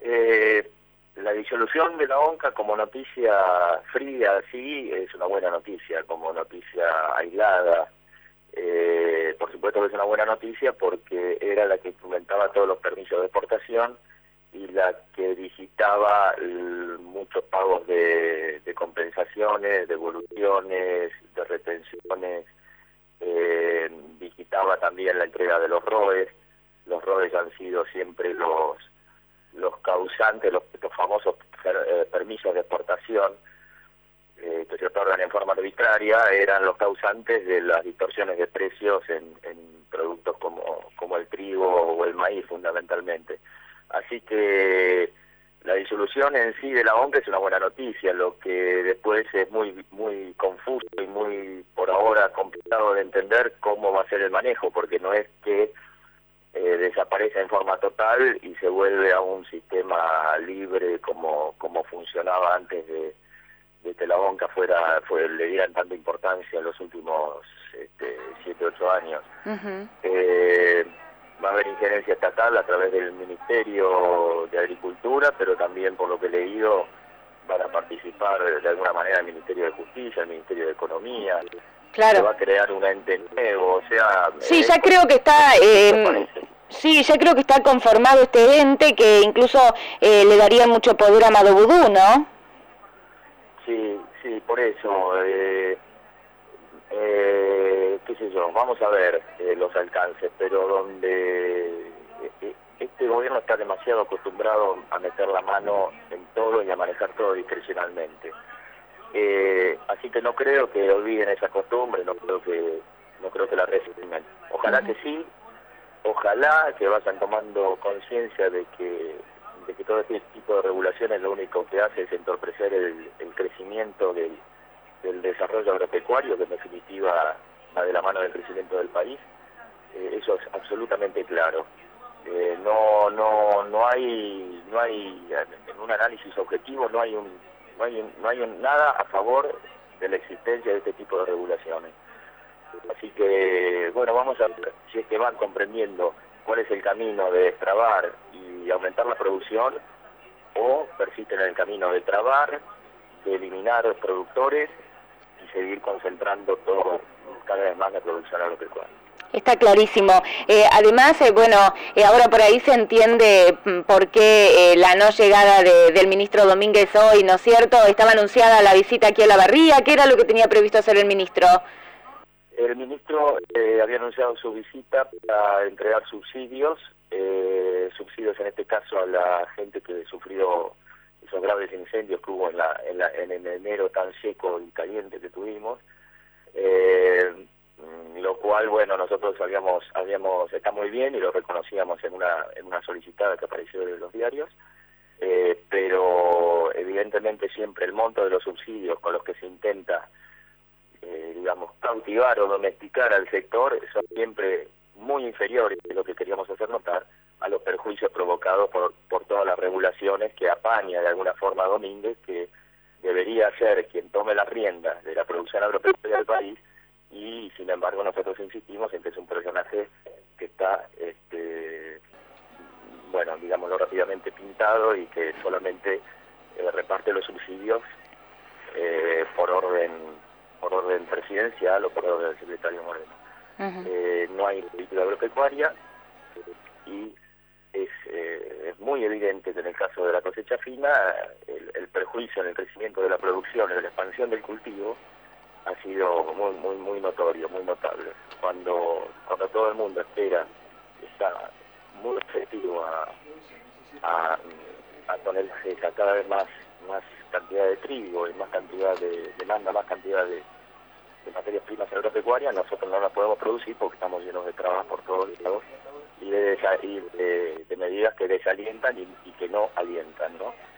La disolución de la ONCA como noticia fría, sí, es una buena noticia, como noticia aislada. Por supuesto que es una buena noticia porque era la que implementaba todos los permisos de exportación y la que digitaba muchos pagos de compensaciones, devoluciones, de retenciones, digitaba también la entrega de los ROEs. Los ROEs han sido siempre los causantes, los famosos permisos de exportación, que se otorgan en forma arbitraria, eran los causantes de las distorsiones de precios en productos como el trigo o el maíz fundamentalmente. Así que la disolución en sí de la ONCA es una buena noticia, lo que después es muy confuso y muy, por ahora, complicado de entender cómo va a ser el manejo, porque no es que desaparece en forma total y se vuelve a un sistema libre como funcionaba antes de que la ONCA le dieran tanta importancia en los últimos 7-8 años. Va a haber injerencia estatal a través del Ministerio de Agricultura, pero también, por lo que he leído, van a participar de alguna manera el Ministerio de Justicia, el Ministerio de Economía. Claro. Se va a crear un ente nuevo, o sea... Sí, ya creo que está... sí, ya creo que está conformado este ente que incluso le daría mucho poder a Mado Vudú, ¿no? Sí, por eso... qué sé yo, vamos a ver los alcances, pero donde este gobierno está demasiado acostumbrado a meter la mano en todo y a manejar todo discrecionalmente. Así que no creo que olviden esa costumbre, no creo que la resignen. Ojalá que sí, ojalá que vayan tomando conciencia de que todo este tipo de regulaciones lo único que hace es entorpecer el crecimiento del desarrollo agropecuario, que en definitiva va de la mano del crecimiento del país. Eso es absolutamente claro. No hay en un análisis objetivo no hay nada a favor de la existencia de este tipo de regulaciones. Así que, bueno, vamos a ver si es que van comprendiendo cuál es el camino de destrabar y aumentar la producción, o persisten en el camino de trabar, de eliminar productores y seguir concentrando todo cada vez más la producción agropecuaria. Está clarísimo. Además, ahora por ahí se entiende por qué la no llegada del ministro Domínguez hoy, ¿no es cierto? Estaba anunciada la visita aquí a La Barría. ¿Qué era lo que tenía previsto hacer el ministro? El ministro había anunciado su visita para entregar subsidios en este caso a la gente que sufrió esos graves incendios que hubo en el enero tan seco y caliente que tuvimos. Lo cual, bueno, nosotros está muy bien y lo reconocíamos en una solicitada que apareció en los diarios, pero evidentemente siempre el monto de los subsidios con los que se intenta, cautivar o domesticar al sector son siempre muy inferiores, de lo que queríamos hacer notar, a los perjuicios provocados por todas las regulaciones que apaña de alguna forma Domínguez, que debería ser quien tome las riendas de la producción agropecuaria del país. Y sin embargo nosotros insistimos en que es un personaje que está, digámoslo rápidamente, pintado, y que solamente reparte los subsidios por orden presidencial o por orden del secretario Moreno. No hay política agropecuaria y es muy evidente que en el caso de la cosecha fina el perjuicio en el crecimiento de la producción y de la expansión del cultivo ha sido muy notorio, muy notable. Cuando todo el mundo está muy receptivo a tonelajes, a cada vez más cantidad de trigo y más cantidad más cantidad de materias primas agropecuarias, nosotros no las podemos producir porque estamos llenos de trabas por todos lados y de medidas que desalientan y que no alientan, ¿no?